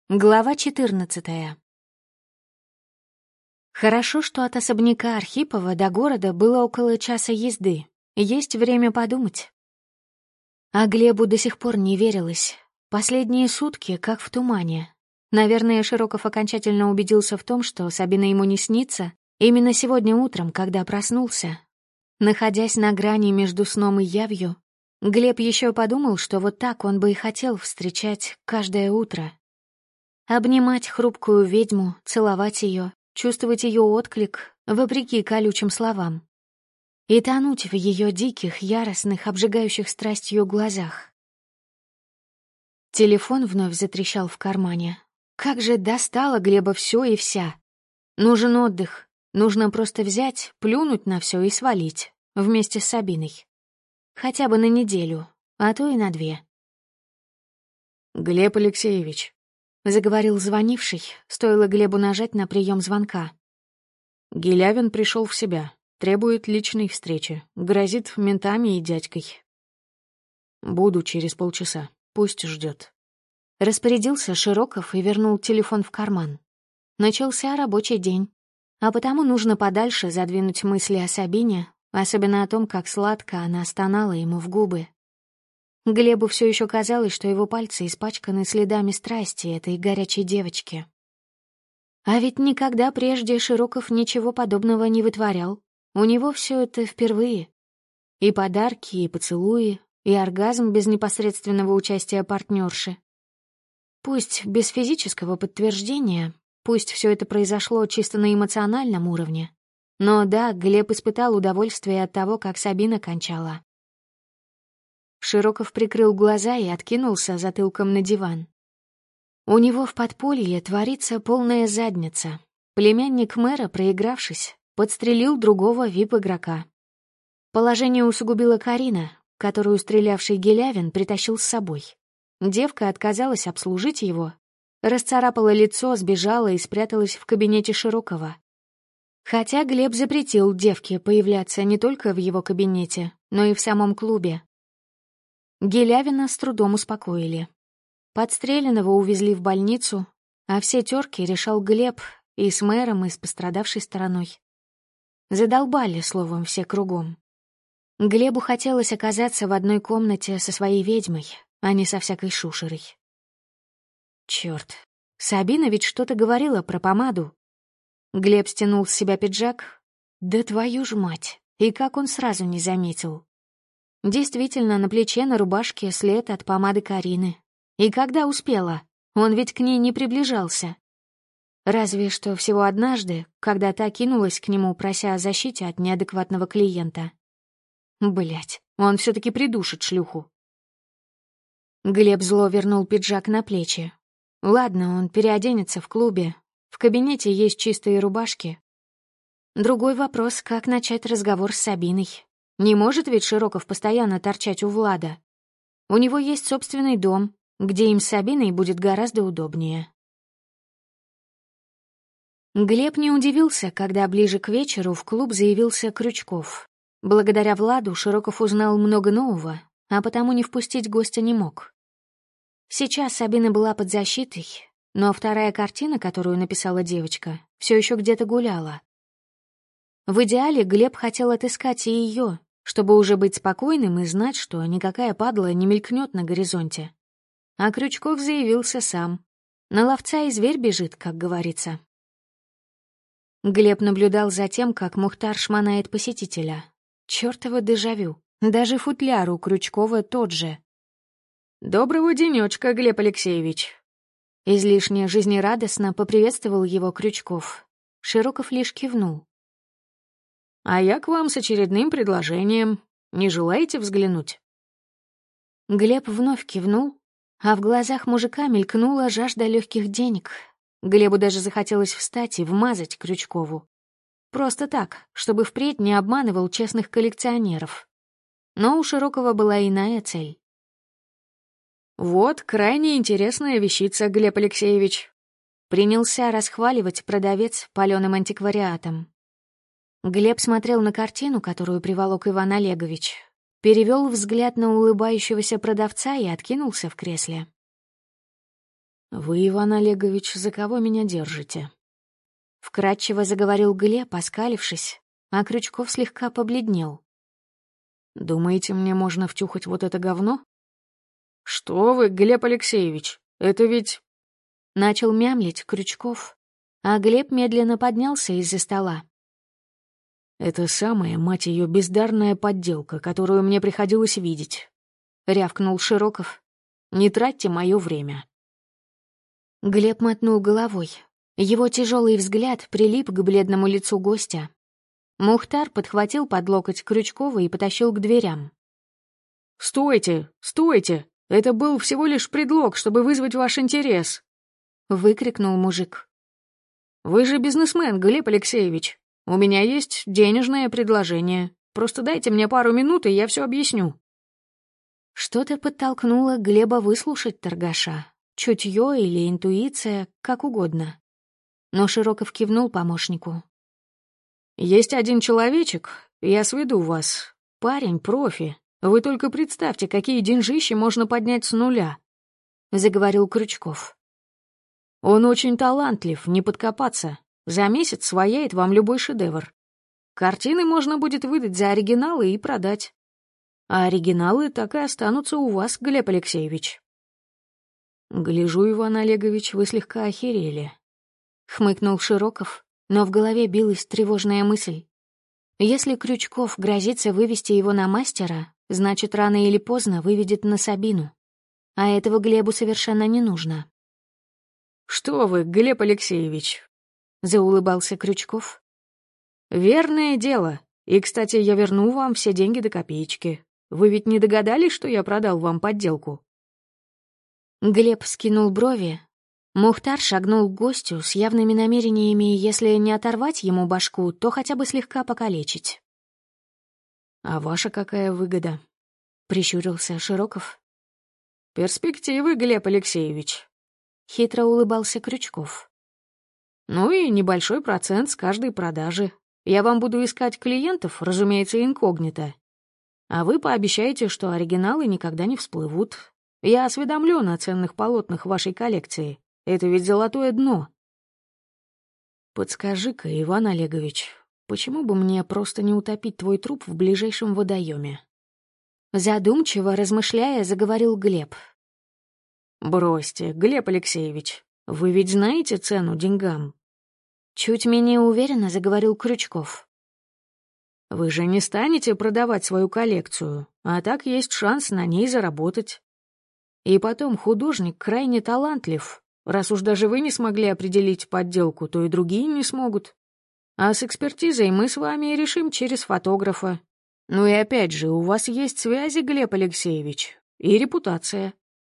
Глава 14. Хорошо, что от особняка Архипова до города было около часа езды. Есть время подумать. А Глебу до сих пор не верилось. Последние сутки как в тумане. Наверное, Широков окончательно убедился в том, что Сабина ему не снится, именно сегодня утром, когда проснулся. Находясь на грани между сном и явью, Глеб еще подумал, что вот так он бы и хотел встречать каждое утро. Обнимать хрупкую ведьму, целовать ее, чувствовать ее отклик, вопреки колючим словам. И тонуть в ее диких, яростных, обжигающих страстью глазах. Телефон вновь затрещал в кармане. Как же достало Глеба все и вся. Нужен отдых. Нужно просто взять, плюнуть на все и свалить. Вместе с Сабиной. Хотя бы на неделю, а то и на 2. «Глеб Алексеевич», — заговорил звонивший, стоило Глебу нажать на прием звонка. «Гилявин пришел в себя, требует личной встречи, грозит ментами и дядькой. Буду через полчаса, пусть ждет». Распорядился Широков и вернул телефон в карман. Начался рабочий день, а потому нужно подальше задвинуть мысли о Сабине, особенно о том, как сладко она стонала ему в губы. Глебу все еще казалось, что его пальцы испачканы следами страсти этой горячей девочки. А ведь никогда прежде Широков ничего подобного не вытворял. У него все это впервые. И подарки, и поцелуи, и оргазм без непосредственного участия партнерши. Пусть без физического подтверждения, пусть все это произошло чисто на эмоциональном уровне. Но да, Глеб испытал удовольствие от того, как Сабина кончала. Широков прикрыл глаза и откинулся затылком на диван. У него в подполье творится полная задница. Племянник мэра, проигравшись, подстрелил другого вип-игрока. Положение усугубила Карина, которую стрелявший Гилявин притащил с собой. Девка отказалась обслужить его, расцарапала лицо, сбежала и спряталась в кабинете Широкова. Хотя Глеб запретил девке появляться не только в его кабинете, но и в самом клубе. Гилявина с трудом успокоили. Подстреленного увезли в больницу, а все терки решал Глеб и с мэром, и с пострадавшей стороной. Задолбали, словом, все кругом. Глебу хотелось оказаться в одной комнате со своей ведьмой, а не со всякой шушерой. Черт, Сабина ведь что-то говорила про помаду. Глеб стянул с себя пиджак. Да твою ж мать, и как он сразу не заметил. Действительно, на плече на рубашке след от помады Карины. И когда успела? Он ведь к ней не приближался. Разве что всего однажды, когда та кинулась к нему, прося о защите от неадекватного клиента. Блять, он все-таки придушит шлюху. Глеб зло вернул пиджак на плечи. Ладно, он переоденется в клубе. В кабинете есть чистые рубашки. Другой вопрос, как начать разговор с Сабиной. Не может ведь Широков постоянно торчать у Влада. У него есть собственный дом, где им с Сабиной будет гораздо удобнее. Глеб не удивился, когда ближе к вечеру в клуб заявился Крючков. Благодаря Владу Широков узнал много нового, а потому не впустить гостя не мог. Сейчас Сабина была под защитой, но вторая картина, которую написала девочка, все еще где-то гуляла. В идеале Глеб хотел отыскать и ее, чтобы уже быть спокойным и знать, что никакая падла не мелькнет на горизонте. А Крючков заявился сам. На ловца и зверь бежит, как говорится. Глеб наблюдал за тем, как Мухтар шмонает посетителя. Чёртово дежавю. Даже футляр у Крючкова тот же. «Доброго денечка, Глеб Алексеевич». Излишне жизнерадостно поприветствовал его Крючков. Широков лишь кивнул. «А я к вам с очередным предложением. Не желаете взглянуть?» Глеб вновь кивнул, а в глазах мужика мелькнула жажда легких денег. Глебу даже захотелось встать и вмазать Крючкову. Просто так, чтобы впредь не обманывал честных коллекционеров. Но у Широкова была иная цель. «Вот крайне интересная вещица, Глеб Алексеевич», — принялся расхваливать продавец палёным антиквариатом. Глеб смотрел на картину, которую приволок Иван Олегович, перевел взгляд на улыбающегося продавца и откинулся в кресле. «Вы, Иван Олегович, за кого меня держите?» Вкратчиво заговорил Глеб, оскалившись, а Крючков слегка побледнел. «Думаете, мне можно втюхать вот это говно?» «Что вы, Глеб Алексеевич, это ведь...» Начал мямлить Крючков, а Глеб медленно поднялся из-за стола. «Это самая, мать ее, бездарная подделка, которую мне приходилось видеть», — рявкнул Широков. «Не тратьте мое время». Глеб мотнул головой. Его тяжелый взгляд прилип к бледному лицу гостя. Мухтар подхватил под локоть Крючкова и потащил к дверям. «Стойте, стойте! Это был всего лишь предлог, чтобы вызвать ваш интерес!» — выкрикнул мужик. «Вы же бизнесмен, Глеб Алексеевич. У меня есть денежное предложение. Просто дайте мне пару минут, и я все объясню». Что-то подтолкнуло Глеба выслушать торгаша. Чутье или интуиция, как угодно. Но Широков кивнул помощнику. «Есть один человечек, я сведу вас. Парень профи. Вы только представьте, какие деньжищи можно поднять с нуля», — заговорил Крючков. «Он очень талантлив, не подкопаться. За месяц свояет вам любой шедевр. Картины можно будет выдать за оригиналы и продать. А оригиналы так и останутся у вас, Глеб Алексеевич». «Гляжу, Иван Олегович, вы слегка охерели», — хмыкнул Широков, но в голове билась тревожная мысль. Если Крючков грозится вывести его на мастера, значит, рано или поздно выведет на Сабину. А этого Глебу совершенно не нужно. «Что вы, Глеб Алексеевич?» — заулыбался Крючков. «Верное дело. И, кстати, я верну вам все деньги до копеечки. Вы ведь не догадались, что я продал вам подделку?» Глеб скинул брови. Мухтар шагнул к гостю с явными намерениями, если не оторвать ему башку, то хотя бы слегка покалечить. «А ваша какая выгода?» — прищурился Широков. «Перспективы, Глеб Алексеевич», — хитро улыбался Крючков. «Ну и небольшой процент с каждой продажи. Я вам буду искать клиентов, разумеется, инкогнито. А вы пообещаете, что оригиналы никогда не всплывут. Я осведомлен о ценных полотнах вашей коллекции. Это ведь золотое дно». «Подскажи-ка, Иван Олегович, почему бы мне просто не утопить твой труп в ближайшем водоеме?» Задумчиво размышляя, заговорил Глеб. «Бросьте, Глеб Алексеевич, вы ведь знаете цену деньгам?» Чуть менее уверенно заговорил Крючков. «Вы же не станете продавать свою коллекцию, а так есть шанс на ней заработать. И потом художник крайне талантлив. Раз уж даже вы не смогли определить подделку, то и другие не смогут. А с экспертизой мы с вами решим через фотографа. Ну и опять же, у вас есть связи, Глеб Алексеевич, и репутация».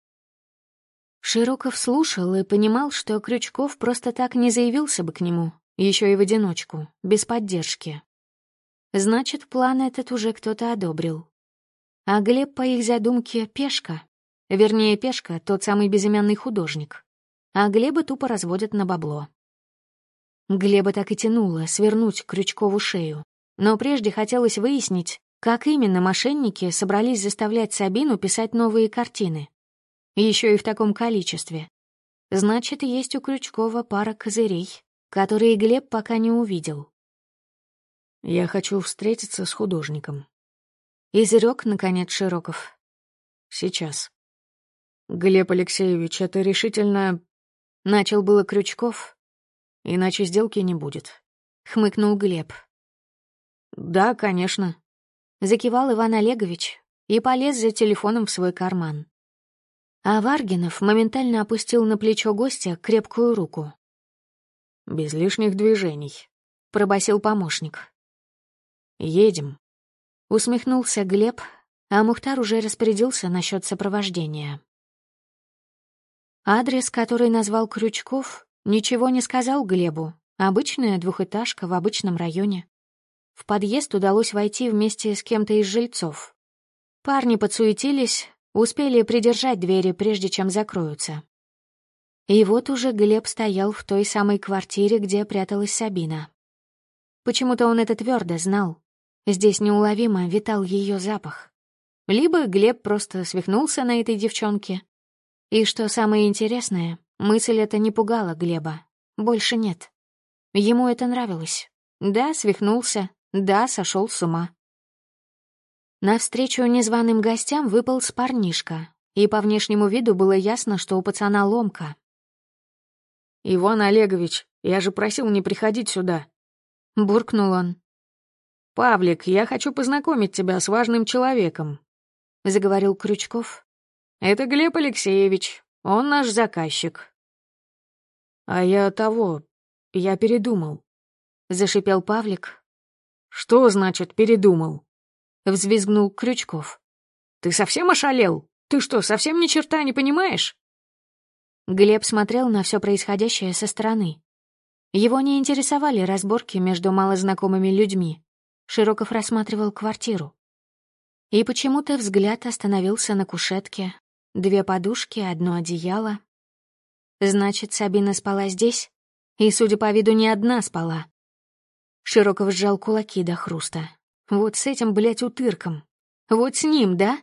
Широков слушал и понимал, что Крючков просто так не заявился бы к нему, еще и в одиночку, без поддержки. Значит, план этот уже кто-то одобрил. А Глеб, по их задумке, пешка. Вернее, пешка — тот самый безымянный художник. А Глеба тупо разводят на бабло. Глеба так и тянуло свернуть Крючкову шею. Но прежде хотелось выяснить, как именно мошенники собрались заставлять Сабину писать новые картины. Еще и в таком количестве. Значит, есть у Крючкова пара козырей, которые Глеб пока не увидел. «Я хочу встретиться с художником», — изрек, наконец, Широков. «Сейчас». «Глеб Алексеевич, это решительно...» — начал было Крючков. «Иначе сделки не будет», — хмыкнул Глеб. «Да, конечно», — закивал Иван Олегович и полез за телефоном в свой карман. А Варгинов моментально опустил на плечо гостя крепкую руку. «Без лишних движений», — пробасил помощник. «Едем», — усмехнулся Глеб, а Мухтар уже распорядился насчет сопровождения. Адрес, который назвал Крючков, ничего не сказал Глебу. Обычная двухэтажка в обычном районе. В подъезд удалось войти вместе с кем-то из жильцов. Парни подсуетились, успели придержать двери, прежде чем закроются. И вот уже Глеб стоял в той самой квартире, где пряталась Сабина. Почему-то он это твердо знал. Здесь неуловимо витал ее запах. Либо Глеб просто свихнулся на этой девчонке. И что самое интересное, Мысль эта не пугала Глеба. Больше нет. Ему это нравилось. Да, свихнулся. Да, сошел с ума. Навстречу незваным гостям выполз парнишка, и по внешнему виду было ясно, что у пацана ломка. «Иван Олегович, я же просил не приходить сюда», — буркнул он. «Павлик, я хочу познакомить тебя с важным человеком», — заговорил Крючков. «Это Глеб Алексеевич, он наш заказчик». «А я передумал», — зашипел Павлик. «Что значит передумал?» — взвизгнул Крючков. «Ты совсем ошалел? Ты что, совсем ни черта не понимаешь?» Глеб смотрел на все происходящее со стороны. Его не интересовали разборки между малознакомыми людьми. Широков рассматривал квартиру. И почему-то взгляд остановился на кушетке. 2 подушки, 1 одеяло. Значит, Сабина спала здесь? И, судя по виду, не одна спала. Широков сжал кулаки до хруста. Вот с этим, блядь, утырком. Вот с ним, да?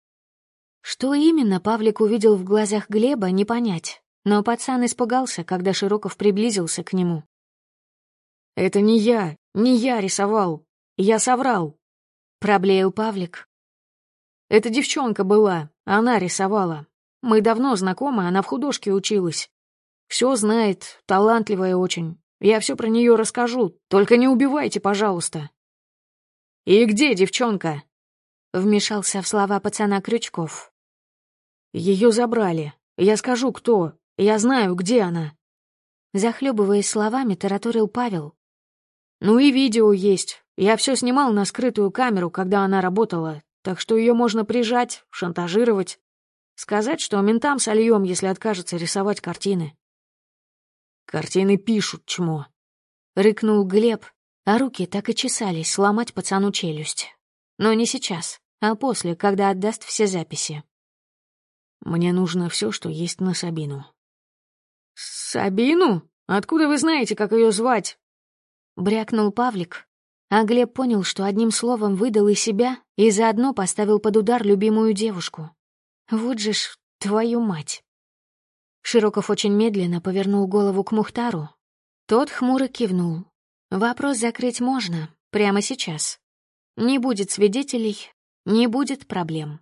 Что именно Павлик увидел в глазах Глеба, не понять. Но пацан испугался, когда Широков приблизился к нему. «Это не я рисовал. Я соврал», — проблеял Павлик. «Это девчонка была, она рисовала. Мы давно знакомы, она в художке училась. Все знает, талантливая очень. Я все про нее расскажу, только не убивайте, пожалуйста». «И где девчонка?» — вмешался в слова пацана Крючков. «Ее забрали. Я скажу, кто. Я знаю, где она». Захлебываясь словами, тараторил Павел. «Ну и видео есть. Я все снимал на скрытую камеру, когда она работала, так что ее можно прижать, шантажировать. Сказать, что ментам сольем, если откажется рисовать картины». «Картины пишут, чмо», — рыкнул Глеб, а руки так и чесались сломать пацану челюсть. Но не сейчас, а после, когда отдаст все записи. «Мне нужно все, что есть на Сабину». «Сабину? Откуда вы знаете, как ее звать?» Брякнул Павлик, а Глеб понял, что одним словом выдал и себя, и заодно поставил под удар любимую девушку. Вот же ж твою мать. Широков очень медленно повернул голову к Мухтару. Тот хмуро кивнул. Вопрос закрыть можно, прямо сейчас. Не будет свидетелей, не будет проблем.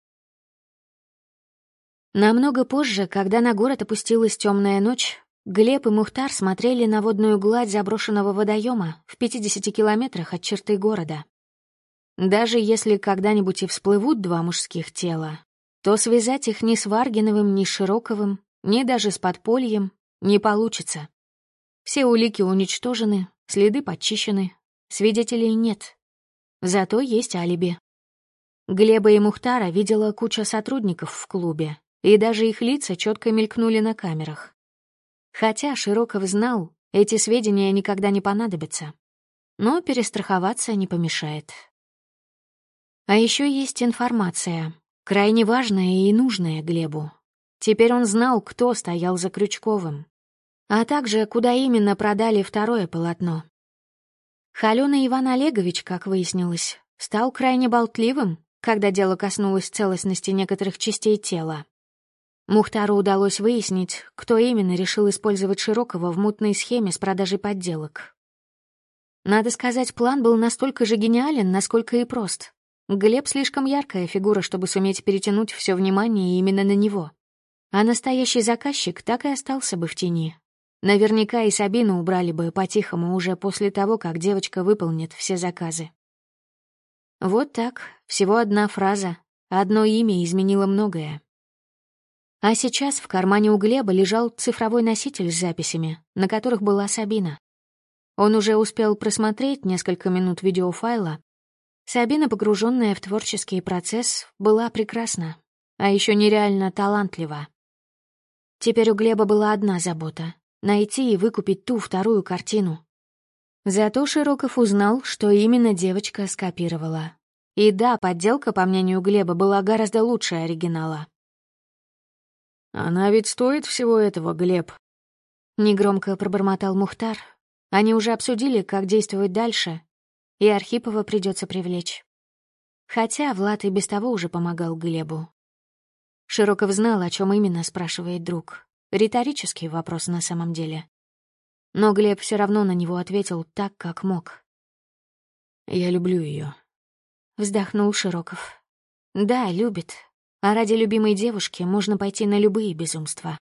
Намного позже, когда на город опустилась темная ночь, Глеб и Мухтар смотрели на водную гладь заброшенного водоема в 50 километрах от черты города. Даже если когда-нибудь и всплывут 2 мужских тела, то связать их ни с Варгиновым, ни с Широковым, ни даже с подпольем не получится. Все улики уничтожены, следы подчищены, свидетелей нет. Зато есть алиби. Глеба и Мухтара видела куча сотрудников в клубе, и даже их лица четко мелькнули на камерах. Хотя Широков знал, эти сведения никогда не понадобятся. Но перестраховаться не помешает. А еще есть информация, крайне важная и нужная Глебу. Теперь он знал, кто стоял за Крючковым, а также куда именно продали второе полотно. Холёный Иван Олегович, как выяснилось, стал крайне болтливым, когда дело коснулось целостности некоторых частей тела. Мухтару удалось выяснить, кто именно решил использовать Широкова в мутной схеме с продажей подделок. Надо сказать, план был настолько же гениален, насколько и прост. Глеб слишком яркая фигура, чтобы суметь перетянуть все внимание именно на него. А настоящий заказчик так и остался бы в тени. Наверняка и Сабину убрали бы по-тихому уже после того, как девочка выполнит все заказы. Вот так, всего одна фраза, одно имя изменило многое. А сейчас в кармане у Глеба лежал цифровой носитель с записями, на которых была Сабина. Он уже успел просмотреть несколько минут видеофайла. Сабина, погруженная в творческий процесс, была прекрасна, а еще нереально талантлива. Теперь у Глеба была одна забота — найти и выкупить ту вторую картину. Зато Широков узнал, что именно девочка скопировала. И да, подделка, по мнению Глеба, была гораздо лучше оригинала. «Она ведь стоит всего этого, Глеб», — негромко пробормотал Мухтар. Они уже обсудили, как действовать дальше, и Архипова придется привлечь. Хотя Влад и без того уже помогал Глебу. Широков знал, о чем именно спрашивает друг. Риторический вопрос на самом деле. Но Глеб все равно на него ответил так, как мог. «Я люблю ее», — вздохнул Широков. «Да, любит. А ради любимой девушки можно пойти на любые безумства».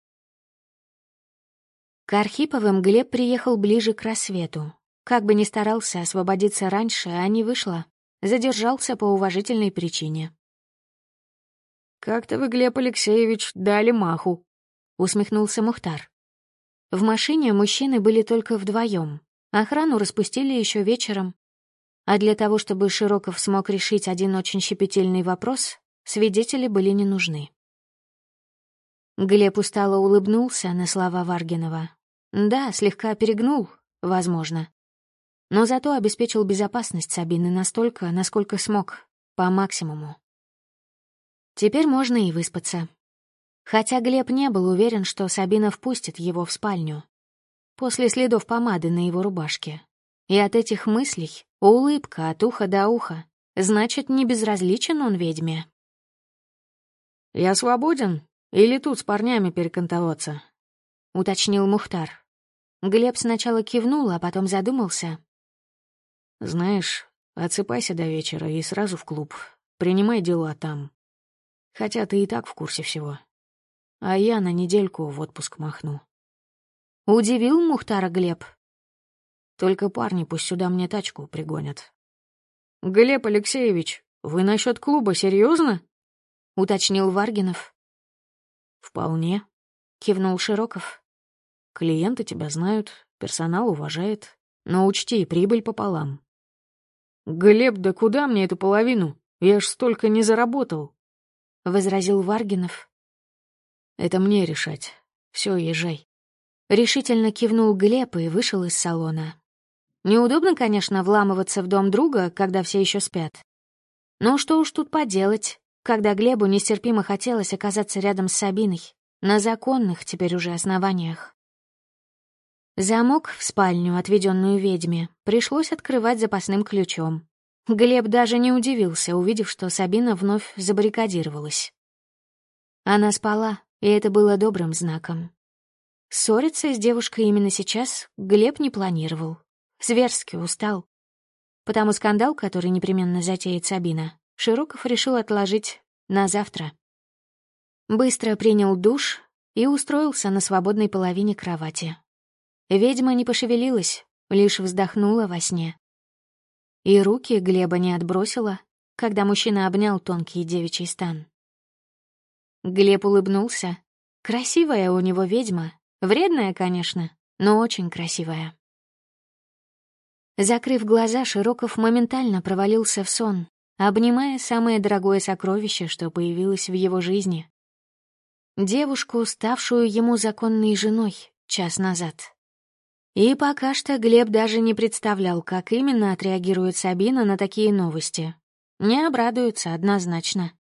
К Архиповым Глеб приехал ближе к рассвету. Как бы ни старался освободиться раньше, а не вышло. Задержался по уважительной причине. «Как-то вы, Глеб Алексеевич, дали маху», — усмехнулся Мухтар. В машине мужчины были только вдвоем. Охрану распустили еще вечером. А для того, чтобы Широков смог решить один очень щепетильный вопрос, свидетели были не нужны. Глеб устало улыбнулся на слова Варгинова. Да, слегка перегнул, возможно. Но зато обеспечил безопасность Сабины настолько, насколько смог, по максимуму. Теперь можно и выспаться. Хотя Глеб не был уверен, что Сабина впустит его в спальню. После следов помады на его рубашке. И от этих мыслей улыбка от уха до уха. Значит, не безразличен он ведьме. «Я свободен? Или тут с парнями перекантоваться?» — уточнил Мухтар. Глеб сначала кивнул, а потом задумался. «Знаешь, отсыпайся до вечера и сразу в клуб. Принимай дела там. Хотя ты и так в курсе всего. А я на недельку в отпуск махну». Удивил Мухтара Глеб. «Только парни пусть сюда мне тачку пригонят». «Глеб Алексеевич, вы насчет клуба серьезно? — уточнил Варгинов. «Вполне», — кивнул Широков. «Клиенты тебя знают, персонал уважает, но учти, прибыль пополам». «Глеб, да куда мне эту половину? Я ж столько не заработал», — возразил Варгинов. «Это мне решать. Все, езжай». Решительно кивнул Глеб и вышел из салона. Неудобно, конечно, вламываться в дом друга, когда все еще спят. Но что уж тут поделать, когда Глебу нестерпимо хотелось оказаться рядом с Сабиной, на законных теперь уже основаниях. Замок в спальню, отведенную ведьме, пришлось открывать запасным ключом. Глеб даже не удивился, увидев, что Сабина вновь забаррикадировалась. Она спала, и это было добрым знаком. Ссориться с девушкой именно сейчас Глеб не планировал. Зверски устал. Потому скандал, который непременно затеет Сабина, Широков решил отложить на завтра. Быстро принял душ и устроился на свободной половине кровати. Ведьма не пошевелилась, лишь вздохнула во сне. И руки Глеба не отбросила, когда мужчина обнял тонкий девичий стан. Глеб улыбнулся. Красивая у него ведьма. Вредная, конечно, но очень красивая. Закрыв глаза, Широков моментально провалился в сон, обнимая самое дорогое сокровище, что появилось в его жизни. Девушку, ставшую ему законной женой час назад. И пока что Глеб даже не представлял, как именно отреагирует Сабина на такие новости. Не обрадуется однозначно.